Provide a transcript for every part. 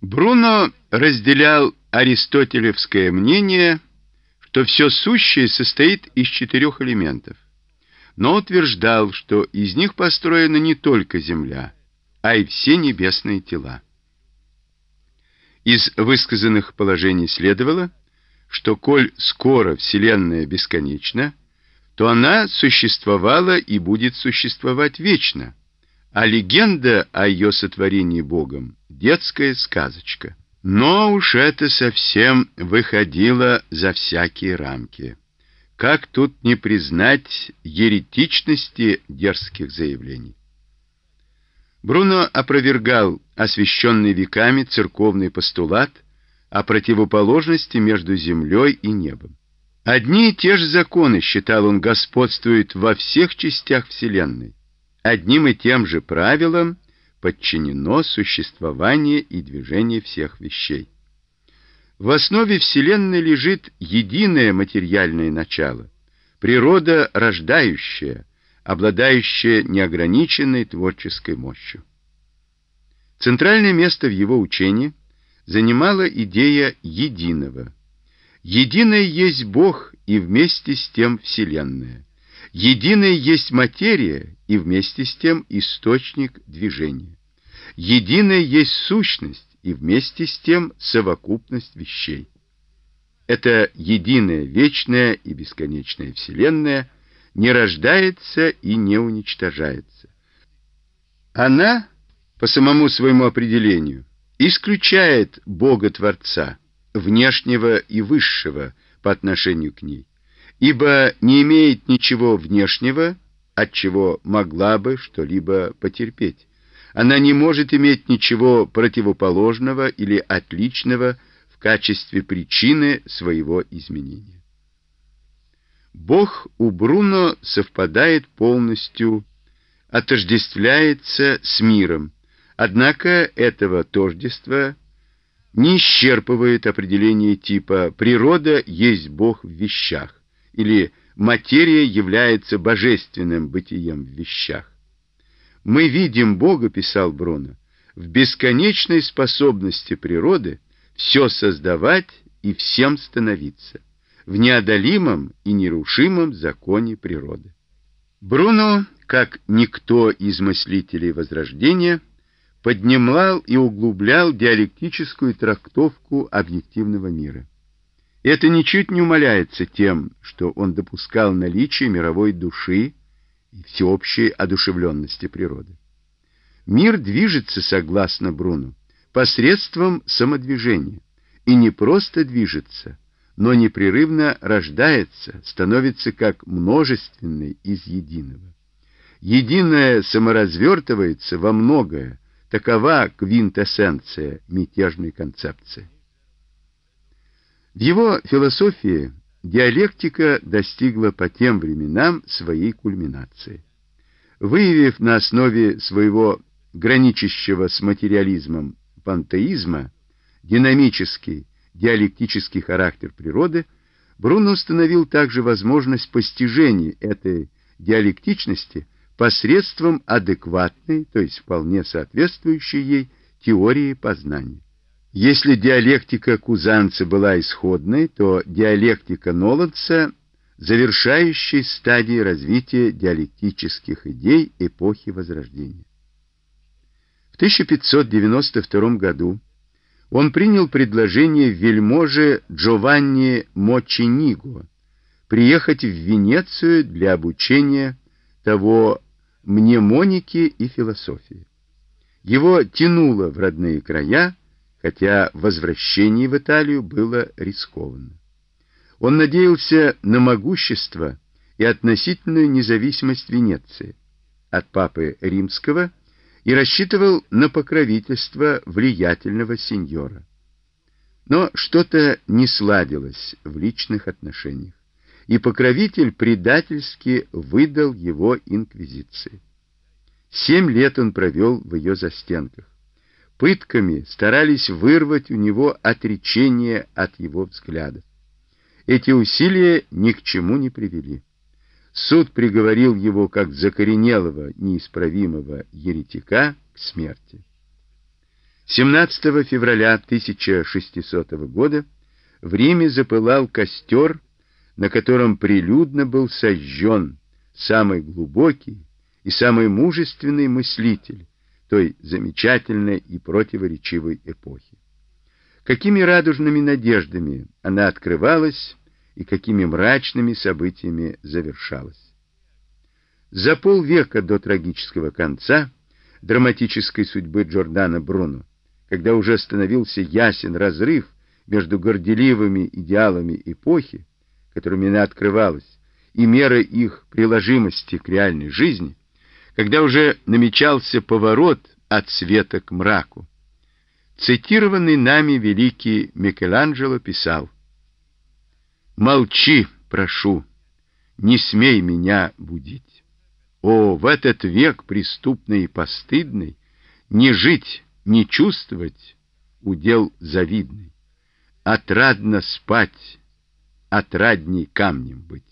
Бруно разделял аристотелевское мнение, что все сущее состоит из 4 элементов, но утверждал, что из них построена не только Земля, а и все небесные тела. Из высказанных положений следовало, что коль скоро Вселенная бесконечна, то она существовала и будет существовать вечно, а легенда о ее сотворении Богом – детская сказочка. Но уж это совсем выходило за всякие рамки. Как тут не признать еретичности дерзких заявлений? Бруно опровергал освященный веками церковный постулат о противоположности между землей и небом. Одни и те же законы, считал он, господствуют во всех частях Вселенной. Одним и тем же правилам подчинено существование и движение всех вещей. В основе Вселенной лежит единое материальное начало, природа рождающая, обладающая неограниченной творческой мощью. Центральное место в его учении занимала идея единого. Единое есть Бог и вместе с тем Вселенная. Единое есть материя и вместе с тем источник движения. Единое есть сущность и вместе с тем совокупность вещей. Эта единая, вечная и бесконечная Вселенная не рождается и не уничтожается. Она, по самому своему определению, исключает Бога-Творца, внешнего и высшего по отношению к ней, ибо не имеет ничего внешнего, от чего могла бы что-либо потерпеть. Она не может иметь ничего противоположного или отличного в качестве причины своего изменения. Бог у Бруно совпадает полностью, отождествляется с миром, однако этого тождества не исчерпывает определение типа «природа есть Бог в вещах» или «материя является божественным бытием в вещах». «Мы видим Бога, — писал Бруно, — в бесконечной способности природы все создавать и всем становиться, в неодолимом и нерушимом законе природы». Бруно, как никто из мыслителей Возрождения, поднимал и углублял диалектическую трактовку объективного мира. Это ничуть не умаляется тем, что он допускал наличие мировой души и всеобщей одушевленности природы. Мир движется, согласно Бруно, посредством самодвижения, и не просто движется, но непрерывно рождается, становится как множественный из единого. Единое саморазвертывается во многое, такова квинтэссенция мятежной концепции. В его философии диалектика достигла по тем временам своей кульминации. Выявив на основе своего граничащего с материализмом пантеизма динамический, диалектический характер природы, Бруно установил также возможность постижения этой диалектичности посредством адекватной, то есть вполне соответствующей ей, теории познания. Если диалектика Кузанца была исходной, то диалектика Ноланца — завершающей стадией развития диалектических идей эпохи Возрождения. В 1592 году он принял предложение вельможи Джованни Мочениго приехать в Венецию для обучения того мнемоники и философии. Его тянуло в родные края, хотя возвращение в Италию было рискованно. Он надеялся на могущество и относительную независимость Венеции от папы Римского и рассчитывал на покровительство влиятельного сеньора. Но что-то не сладилось в личных отношениях, и покровитель предательски выдал его инквизиции. 7 лет он провел в ее застенках. Пытками старались вырвать у него отречение от его взглядов. Эти усилия ни к чему не привели. Суд приговорил его как закоренелого, неисправимого еретика к смерти. 17 февраля 1600 года в Риме запылал костер, на котором прилюдно был сожжен самый глубокий и самый мужественный мыслитель той замечательной и противоречивой эпохи. Какими радужными надеждами она открывалась и какими мрачными событиями завершалась. За полвека до трагического конца драматической судьбы Джордано Бруно, когда уже становился ясен разрыв между горделивыми идеалами эпохи, которыми она открывалась, и мерой их приложимости к реальной жизни, когда уже намечался поворот от света к мраку, цитированный нами великий Микеланджело писал: «Молчи, прошу, не смей меня будить. О, в этот век преступный и постыдный не жить, не чувствовать удел завидный. Отрадно спать, отрадней камнем быть».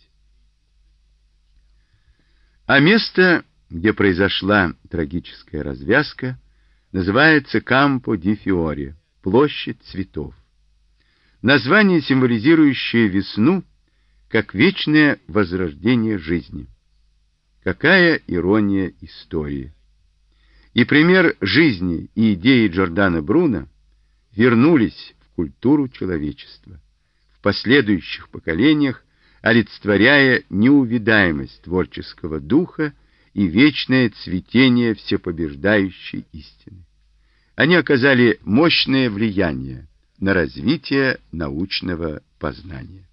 А место, где произошла трагическая развязка, называется Кампо ди Фиоре, площадь цветов. Название, символизирующее весну, как вечное возрождение жизни. Какая ирония истории! И пример жизни и идеи Джордано Бруно вернулись в культуру человечества, в последующих поколениях олицетворяя неувидаемость творческого духа и вечное цветение всепобеждающей истины. Они оказали мощное влияние на развитие научного познания.